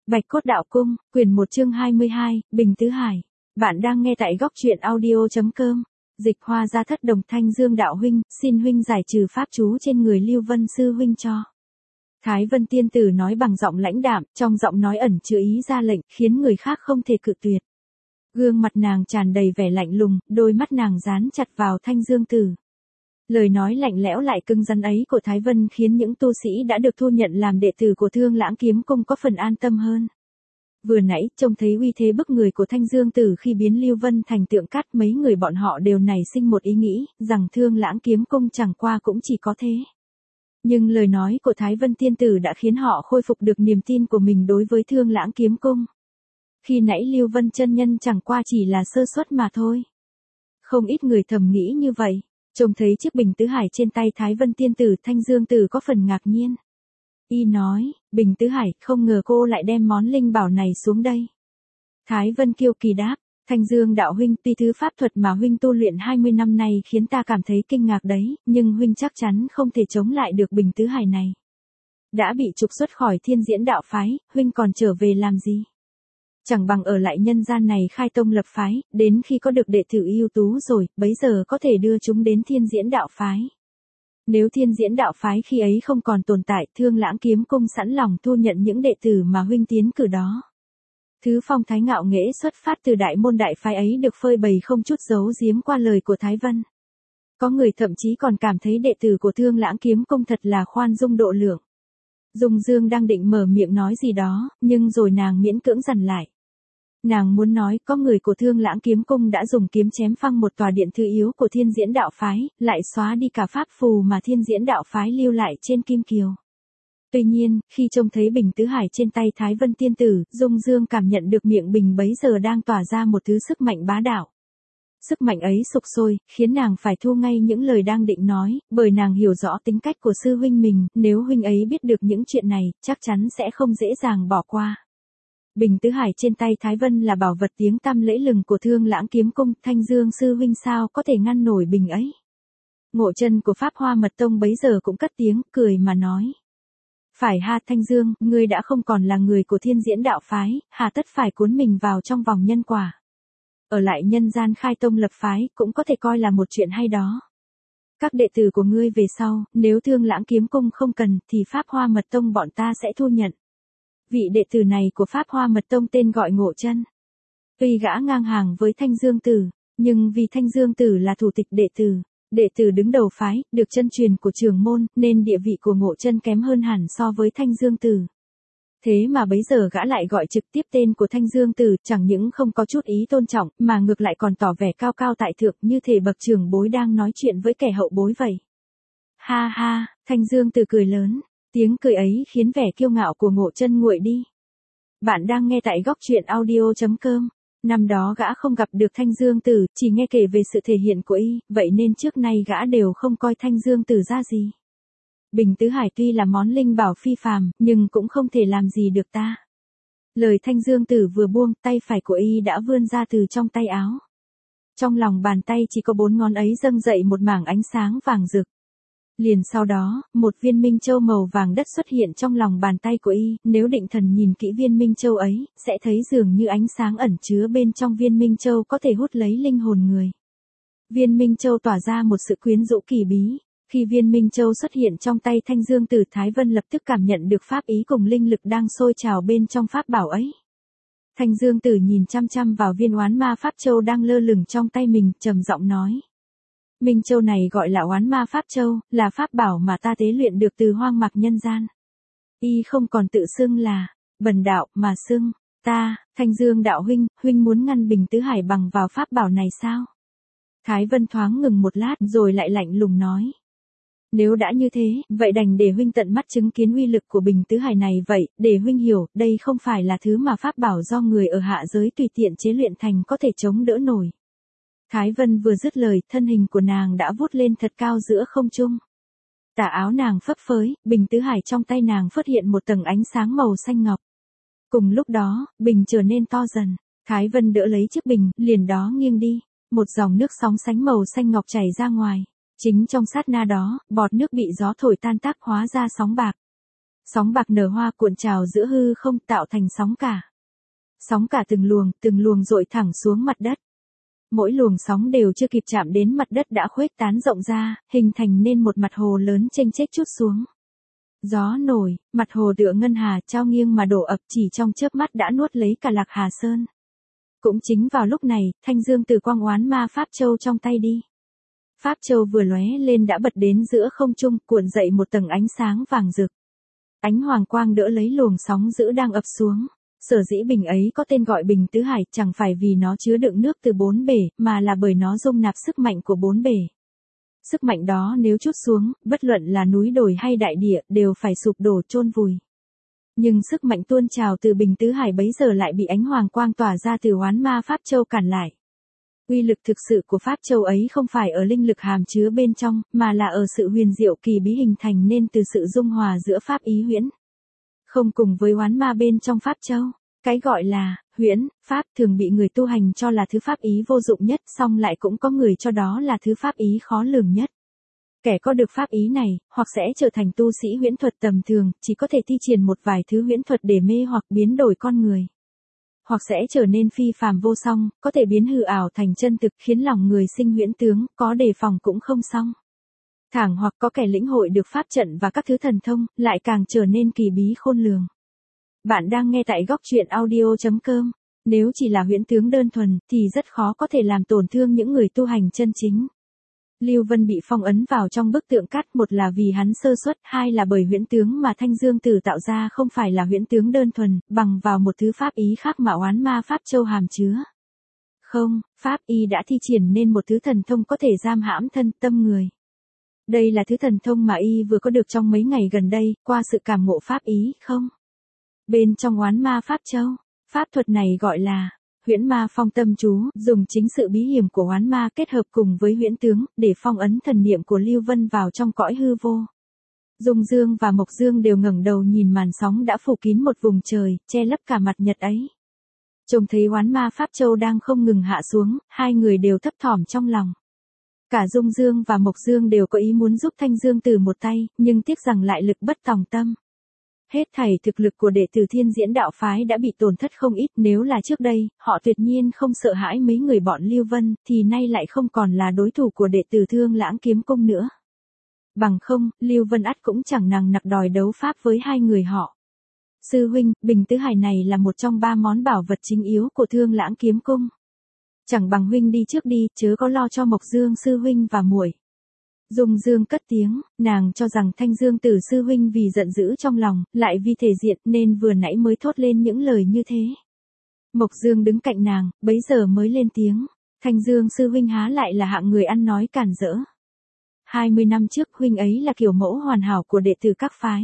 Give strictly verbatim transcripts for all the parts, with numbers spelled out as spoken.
Bạch Cốt Đạo Cung, quyển một chương hai mươi hai, Bình Tứ Hải. Bạn đang nghe tại góc truyện audio.com. Dịch Hoa ra thất đồng Thanh Dương đạo huynh, xin huynh giải trừ pháp chú trên người Lưu Vân sư huynh cho. Thái Vân tiên tử nói bằng giọng lãnh đạm, trong giọng nói ẩn chứa ý ra lệnh, khiến người khác không thể cự tuyệt. Gương mặt nàng tràn đầy vẻ lạnh lùng, đôi mắt nàng dán chặt vào Thanh Dương tử. Lời nói lạnh lẽo lại cứng rắn ấy của Thái Vân khiến những tu sĩ đã được thu nhận làm đệ tử của Thương Lãng Kiếm Cung có phần an tâm hơn. Vừa nãy, trông thấy uy thế bức người của Thanh Dương Tử khi biến Lưu Vân thành tượng cát, mấy người bọn họ đều nảy sinh một ý nghĩ, rằng Thương Lãng Kiếm Cung chẳng qua cũng chỉ có thế. Nhưng lời nói của Thái Vân Tiên Tử đã khiến họ khôi phục được niềm tin của mình đối với Thương Lãng Kiếm Cung. Khi nãy Lưu Vân chân nhân chẳng qua chỉ là sơ suất mà thôi. Không ít người thầm nghĩ như vậy. Trông thấy chiếc bình tứ hải trên tay Thái Vân tiên tử, Thanh Dương tử có phần ngạc nhiên. Y nói, Bình Tứ Hải, không ngờ cô lại đem món linh bảo này xuống đây. Thái Vân kiêu kỳ đáp, Thanh Dương đạo huynh, tuy thứ pháp thuật mà huynh tu luyện hai mươi năm nay khiến ta cảm thấy kinh ngạc đấy, nhưng huynh chắc chắn không thể chống lại được Bình Tứ Hải này. Đã bị trục xuất khỏi Thiên Diễn đạo phái, huynh còn trở về làm gì? Chẳng bằng ở lại nhân gian này khai tông lập phái, đến khi có được đệ tử ưu tú rồi, bấy giờ có thể đưa chúng đến Thiên Diễn đạo phái. Nếu Thiên Diễn đạo phái khi ấy không còn tồn tại, Thương Lãng Kiếm Cung sẵn lòng thu nhận những đệ tử mà huynh tiến cử đó. Thứ phong thái ngạo nghễ xuất phát từ đại môn đại phái ấy được phơi bày không chút giấu giếm qua lời của Thái Vân. Có người thậm chí còn cảm thấy đệ tử của Thương Lãng Kiếm Cung thật là khoan dung độ lượng. Dung Dương đang định mở miệng nói gì đó, nhưng rồi nàng miễn cưỡng dằn lại. Nàng muốn nói có người của Thương Lãng Kiếm Cung đã dùng kiếm chém phăng một tòa điện thư yếu của Thiên Diễn đạo phái, lại xóa đi cả pháp phù mà Thiên Diễn đạo phái lưu lại trên kim kiều. Tuy nhiên, khi trông thấy bình tứ hải trên tay Thái Vân tiên tử, Dung Dương cảm nhận được miệng bình bấy giờ đang tỏa ra một thứ sức mạnh bá đạo. Sức mạnh ấy sục sôi, khiến nàng phải thu ngay những lời đang định nói, bởi nàng hiểu rõ tính cách của sư huynh mình, nếu huynh ấy biết được những chuyện này, chắc chắn sẽ không dễ dàng bỏ qua. Bình Tứ Hải trên tay Thái Vân là bảo vật tiếng tăm lẫy lừng của Thương Lãng Kiếm Cung, Thanh Dương sư huynh sao có thể ngăn nổi bình ấy. Ngộ Chân của Pháp Hoa Mật Tông bấy giờ cũng cất tiếng, cười mà nói. Phải ha Thanh Dương, ngươi đã không còn là người của Thiên Diễn đạo phái, hà tất phải cuốn mình vào trong vòng nhân quả. Ở lại nhân gian khai tông lập phái, cũng có thể coi là một chuyện hay đó. Các đệ tử của ngươi về sau, nếu Thương Lãng Kiếm Cung không cần, thì Pháp Hoa Mật Tông bọn ta sẽ thu nhận. Vị đệ tử này của Pháp Hoa Mật Tông tên gọi Ngộ Chân. Tuy gã ngang hàng với Thanh Dương Tử, nhưng vì Thanh Dương Tử là thủ tịch đệ tử, đệ tử đứng đầu phái, được chân truyền của trưởng môn, nên địa vị của Ngộ Chân kém hơn hẳn so với Thanh Dương Tử. Thế mà bấy giờ gã lại gọi trực tiếp tên của Thanh Dương Tử, chẳng những không có chút ý tôn trọng, mà ngược lại còn tỏ vẻ cao cao tại thượng, như thể bậc trưởng bối đang nói chuyện với kẻ hậu bối vậy. Ha ha, Thanh Dương Tử cười lớn. Tiếng cười ấy khiến vẻ kiêu ngạo của Ngộ Chân nguội đi. Bạn đang nghe tại góc truyện audio.com. Năm đó gã không gặp được Thanh Dương Tử, chỉ nghe kể về sự thể hiện của y, vậy nên trước nay gã đều không coi Thanh Dương Tử ra gì. Bình Tứ Hải tuy là món linh bảo phi phàm, nhưng cũng không thể làm gì được ta. Lời Thanh Dương Tử vừa buông, tay phải của y đã vươn ra từ trong tay áo. Trong lòng bàn tay chỉ có bốn ngón ấy dâng dậy một mảng ánh sáng vàng rực. Liền sau đó, một viên minh châu màu vàng đất xuất hiện trong lòng bàn tay của y, nếu định thần nhìn kỹ viên minh châu ấy, sẽ thấy dường như ánh sáng ẩn chứa bên trong viên minh châu có thể hút lấy linh hồn người. Viên minh châu tỏa ra một sự quyến rũ kỳ bí, khi viên minh châu xuất hiện trong tay Thanh Dương Tử, Thái Vân lập tức cảm nhận được pháp ý cùng linh lực đang sôi trào bên trong pháp bảo ấy. Thanh Dương Tử nhìn chăm chăm vào viên oán ma pháp châu đang lơ lửng trong tay mình, trầm giọng nói. Minh Châu này gọi là Oán Ma Pháp Châu, là pháp bảo mà ta tế luyện được từ hoang mạc nhân gian. Y không còn tự xưng là bần đạo mà xưng ta, Thanh Dương đạo huynh, huynh muốn ngăn Bình Tứ Hải bằng vào pháp bảo này sao? Thái Vân thoáng ngừng một lát rồi lại lạnh lùng nói. Nếu đã như thế, vậy đành để huynh tận mắt chứng kiến uy lực của Bình Tứ Hải này vậy, để huynh hiểu, đây không phải là thứ mà pháp bảo do người ở hạ giới tùy tiện chế luyện thành có thể chống đỡ nổi. Thái Vân vừa dứt lời, thân hình của nàng đã vút lên thật cao giữa không trung. Tà áo nàng phấp phới, bình tứ hải trong tay nàng xuất hiện một tầng ánh sáng màu xanh ngọc. Cùng lúc đó, bình trở nên to dần. Thái Vân đỡ lấy chiếc bình, liền đó nghiêng đi. Một dòng nước sóng sánh màu xanh ngọc chảy ra ngoài. Chính trong sát na đó, bọt nước bị gió thổi tan tác hóa ra sóng bạc. Sóng bạc nở hoa cuộn trào giữa hư không tạo thành sóng cả. Sóng cả từng luồng, từng luồng dội thẳng xuống mặt đất. Mỗi luồng sóng đều chưa kịp chạm đến mặt đất đã khuếch tán rộng ra, hình thành nên một mặt hồ lớn chênh chếch trút xuống. Gió nổi, mặt hồ tựa ngân hà trao nghiêng mà đổ ập chỉ trong chớp mắt đã nuốt lấy cả Lạc Hà Sơn. Cũng chính vào lúc này, thanh dương từ quang oán ma Pháp Châu trong tay đi. Pháp Châu vừa lóe lên đã bật đến giữa không trung, cuộn dậy một tầng ánh sáng vàng rực. Ánh hoàng quang đỡ lấy luồng sóng dữ đang ập xuống. Sở dĩ bình ấy có tên gọi bình tứ hải chẳng phải vì nó chứa đựng nước từ bốn bể, mà là bởi nó dung nạp sức mạnh của bốn bể. Sức mạnh đó nếu trút xuống, bất luận là núi đồi hay đại địa, đều phải sụp đổ chôn vùi. Nhưng sức mạnh tuôn trào từ bình tứ hải bấy giờ lại bị ánh hoàng quang tỏa ra từ oán ma Pháp Châu cản lại. Uy lực thực sự của Pháp Châu ấy không phải ở linh lực hàm chứa bên trong, mà là ở sự huyền diệu kỳ bí hình thành nên từ sự dung hòa giữa Pháp ý huyễn. Không cùng với oán ma bên trong Pháp Châu, cái gọi là huyễn, Pháp thường bị người tu hành cho là thứ Pháp ý vô dụng nhất, song lại cũng có người cho đó là thứ Pháp ý khó lường nhất. Kẻ có được Pháp ý này, hoặc sẽ trở thành tu sĩ huyễn thuật tầm thường, chỉ có thể thi triển một vài thứ huyễn thuật để mê hoặc biến đổi con người. Hoặc sẽ trở nên phi phàm vô song, có thể biến hư ảo thành chân thực khiến lòng người sinh huyễn tướng, có đề phòng cũng không xong. Thẳng hoặc có kẻ lĩnh hội được pháp trận và các thứ thần thông, lại càng trở nên kỳ bí khôn lường. Bạn đang nghe tại góc truyện audio chấm com. Nếu chỉ là huyễn tướng đơn thuần, thì rất khó có thể làm tổn thương những người tu hành chân chính. Lưu Vân bị phong ấn vào trong bức tượng cắt, một là vì hắn sơ suất, hai là bởi huyễn tướng mà Thanh Dương Tử tạo ra không phải là huyễn tướng đơn thuần, bằng vào một thứ pháp ý khác mà oán ma Pháp Châu hàm chứa. Không, Pháp y đã thi triển nên một thứ thần thông có thể giam hãm thân tâm người. Đây là thứ thần thông mà y vừa có được trong mấy ngày gần đây, qua sự cảm ngộ Pháp ý không? Bên trong oán ma Pháp Châu, pháp thuật này gọi là huyễn ma phong tâm chú, dùng chính sự bí hiểm của oán ma kết hợp cùng với huyễn tướng, để phong ấn thần niệm của Lưu Vân vào trong cõi hư vô. Dung Dương và Mộc Dương đều ngẩng đầu nhìn màn sóng đã phủ kín một vùng trời, che lấp cả mặt nhật ấy. Trông thấy oán ma Pháp Châu đang không ngừng hạ xuống, hai người đều thấp thỏm trong lòng. Cả Dung Dương và Mộc Dương đều có ý muốn giúp Thanh Dương Tử một tay, nhưng tiếc rằng lại lực bất tòng tâm. Hết thảy thực lực của đệ tử Thiên Diễn Đạo Phái đã bị tổn thất không ít, nếu là trước đây, họ tuyệt nhiên không sợ hãi mấy người bọn Lưu Vân, thì nay lại không còn là đối thủ của đệ tử Thương Lãng Kiếm Cung nữa. Bằng không, Lưu Vân ắt cũng chẳng nằng nặc đòi đấu pháp với hai người họ. Sư huynh, bình tứ hải này là một trong ba món bảo vật chính yếu của Thương Lãng Kiếm Cung. Chẳng bằng huynh đi trước đi, chớ có lo cho Mộc Dương sư huynh và muội. Dung Dương cất tiếng, nàng cho rằng Thanh Dương Tử sư huynh vì giận dữ trong lòng, lại vì thể diện nên vừa nãy mới thốt lên những lời như thế. Mộc Dương đứng cạnh nàng, bấy giờ mới lên tiếng, Thanh Dương sư huynh há lại là hạng người ăn nói cản rỡ. Hai mươi năm trước huynh ấy là kiểu mẫu hoàn hảo của đệ tử các phái.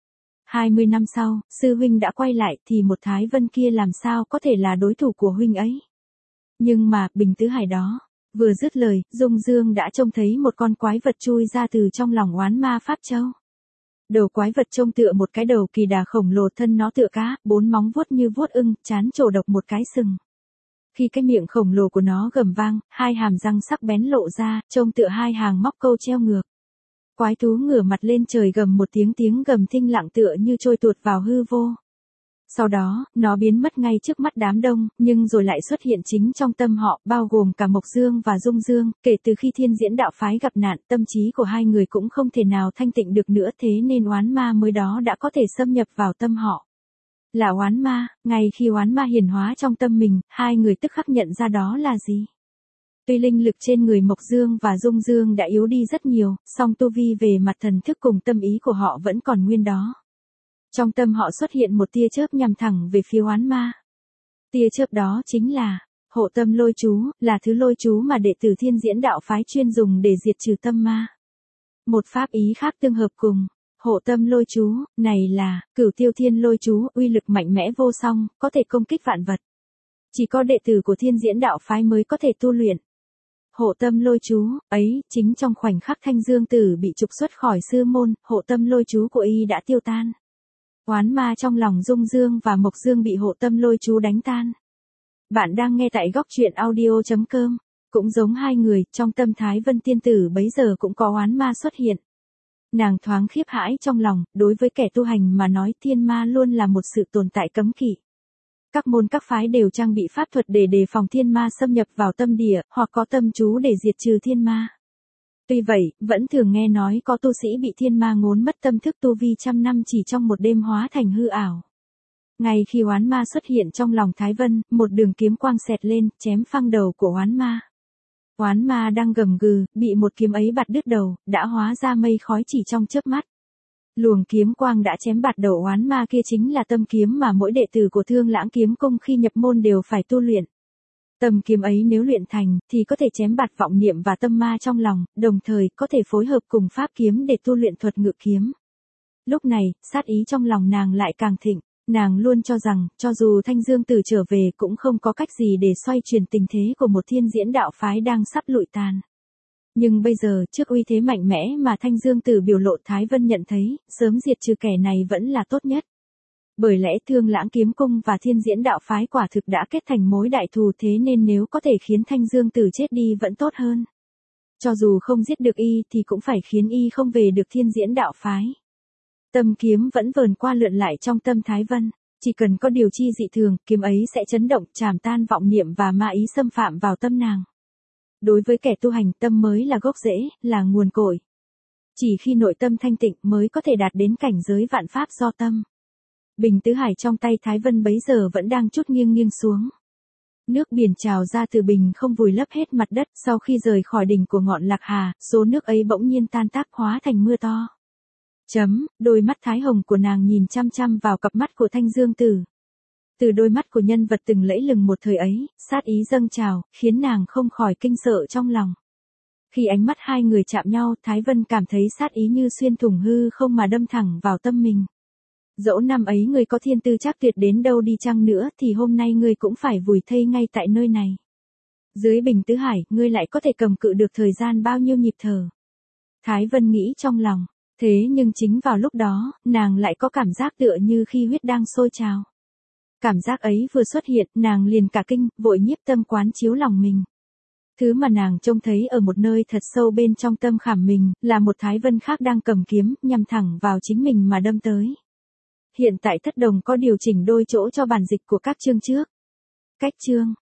Hai mươi năm sau, sư huynh đã quay lại thì một Thái Vân kia làm sao có thể là đối thủ của huynh ấy. Nhưng mà, bình tứ hải đó. Vừa dứt lời, Dung Dương đã trông thấy một con quái vật chui ra từ trong lòng oán ma Pháp Châu. Đầu quái vật trông tựa một cái đầu kỳ đà khổng lồ, thân nó tựa cá, bốn móng vuốt như vuốt ưng, trán trổ độc một cái sừng. Khi cái miệng khổng lồ của nó gầm vang, hai hàm răng sắc bén lộ ra, trông tựa hai hàng móc câu treo ngược. Quái thú ngửa mặt lên trời gầm một tiếng, tiếng gầm thinh lặng tựa như trôi tuột vào hư vô. Sau đó, nó biến mất ngay trước mắt đám đông, nhưng rồi lại xuất hiện chính trong tâm họ, bao gồm cả Mộc Dương và Dung Dương. Kể từ khi Thiên Diễn Đạo Phái gặp nạn, tâm trí của hai người cũng không thể nào thanh tịnh được nữa, thế nên oán ma mới đó đã có thể xâm nhập vào tâm họ. Là oán ma, ngay khi oán ma hiển hóa trong tâm mình, hai người tức khắc nhận ra đó là gì. Tuy linh lực trên người Mộc Dương và Dung Dương đã yếu đi rất nhiều, song tu vi về mặt thần thức cùng tâm ý của họ vẫn còn nguyên đó. Trong tâm họ xuất hiện một tia chớp nhằm thẳng về phía oán ma. Tia chớp đó chính là hộ tâm lôi chú, là thứ lôi chú mà đệ tử Thiên Diễn Đạo Phái chuyên dùng để diệt trừ tâm ma. Một pháp ý khác tương hợp cùng hộ tâm lôi chú, này là Cửu Tiêu Thiên lôi chú, uy lực mạnh mẽ vô song, có thể công kích vạn vật. Chỉ có đệ tử của Thiên Diễn Đạo Phái mới có thể tu luyện. Hộ tâm lôi chú, ấy, chính trong khoảnh khắc Thanh Dương Tử bị trục xuất khỏi sư môn, hộ tâm lôi chú của y đã tiêu tan. Oán ma trong lòng Dung Dương và Mộc Dương bị hộ tâm lôi chú đánh tan. Bạn đang nghe tại góc truyện audio chấm com. Cũng giống hai người, trong tâm Thái Vân tiên tử bấy giờ cũng có oán ma xuất hiện. Nàng thoáng khiếp hãi trong lòng, đối với kẻ tu hành mà nói thiên ma luôn là một sự tồn tại cấm kỵ. Các môn các phái đều trang bị pháp thuật để đề phòng thiên ma xâm nhập vào tâm địa, hoặc có tâm chú để diệt trừ thiên ma. Tuy vậy, vẫn thường nghe nói có tu sĩ bị thiên ma ngốn mất tâm thức tu vi trăm năm chỉ trong một đêm hóa thành hư ảo. Ngay khi oán ma xuất hiện trong lòng Thái Vân, một đường kiếm quang xẹt lên, chém phăng đầu của oán ma. Oán ma đang gầm gừ, bị một kiếm ấy bạt đứt đầu, đã hóa ra mây khói chỉ trong chớp mắt. Luồng kiếm quang đã chém bạt đầu oán ma kia chính là tâm kiếm mà mỗi đệ tử của Thương Lãng Kiếm Cung khi nhập môn đều phải tu luyện. Tâm kiếm ấy nếu luyện thành, thì có thể chém bạt vọng niệm và tâm ma trong lòng, đồng thời có thể phối hợp cùng pháp kiếm để tu luyện thuật ngự kiếm. Lúc này, sát ý trong lòng nàng lại càng thịnh. Nàng luôn cho rằng, cho dù Thanh Dương Tử trở về cũng không có cách gì để xoay chuyển tình thế của một thiên diễn đạo phái đang sắp lụi tàn. Nhưng bây giờ, trước uy thế mạnh mẽ mà Thanh Dương Tử biểu lộ, Thái Vân nhận thấy, sớm diệt trừ kẻ này vẫn là tốt nhất. Bởi lẽ Thương Lãng Kiếm Cung và thiên diễn đạo phái quả thực đã kết thành mối đại thù, thế nên nếu có thể khiến Thanh Dương Tử chết đi vẫn tốt hơn. Cho dù không giết được y thì cũng phải khiến y không về được thiên diễn đạo phái. Tâm kiếm vẫn vờn qua lượn lại trong tâm Thái Vân, chỉ cần có điều chi dị thường, kiếm ấy sẽ chấn động, trảm tan vọng niệm và ma ý xâm phạm vào tâm nàng. Đối với kẻ tu hành, tâm mới là gốc rễ, là nguồn cội. Chỉ khi nội tâm thanh tịnh mới có thể đạt đến cảnh giới vạn pháp do tâm. Bình tứ hải trong tay Thái Vân bấy giờ vẫn đang chút nghiêng nghiêng xuống. Nước biển trào ra từ bình không vùi lấp hết mặt đất, sau khi rời khỏi đỉnh của ngọn Lạc Hà, số nước ấy bỗng nhiên tan tác hóa thành mưa to. Chấm, đôi mắt thái hồng của nàng nhìn chăm chăm vào cặp mắt của Thanh Dương Tử. Từ đôi mắt của nhân vật từng lẫy lừng một thời ấy, sát ý dâng trào, khiến nàng không khỏi kinh sợ trong lòng. Khi ánh mắt hai người chạm nhau, Thái Vân cảm thấy sát ý như xuyên thủng hư không mà đâm thẳng vào tâm mình. Dẫu năm ấy người có thiên tư chắc tuyệt đến đâu đi chăng nữa thì hôm nay ngươi cũng phải vùi thây ngay tại nơi này. Dưới bình tứ hải, ngươi lại có thể cầm cự được thời gian bao nhiêu nhịp thở. Thái Vân nghĩ trong lòng. Thế nhưng chính vào lúc đó, nàng lại có cảm giác tựa như khi huyết đang sôi trào. Cảm giác ấy vừa xuất hiện, nàng liền cả kinh, vội nhiếp tâm quán chiếu lòng mình. Thứ mà nàng trông thấy ở một nơi thật sâu bên trong tâm khảm mình, là một Thái Vân khác đang cầm kiếm, nhằm thẳng vào chính mình mà đâm tới. Hiện tại Thất Đồng có điều chỉnh đôi chỗ cho bản dịch của các chương trước. Cách chương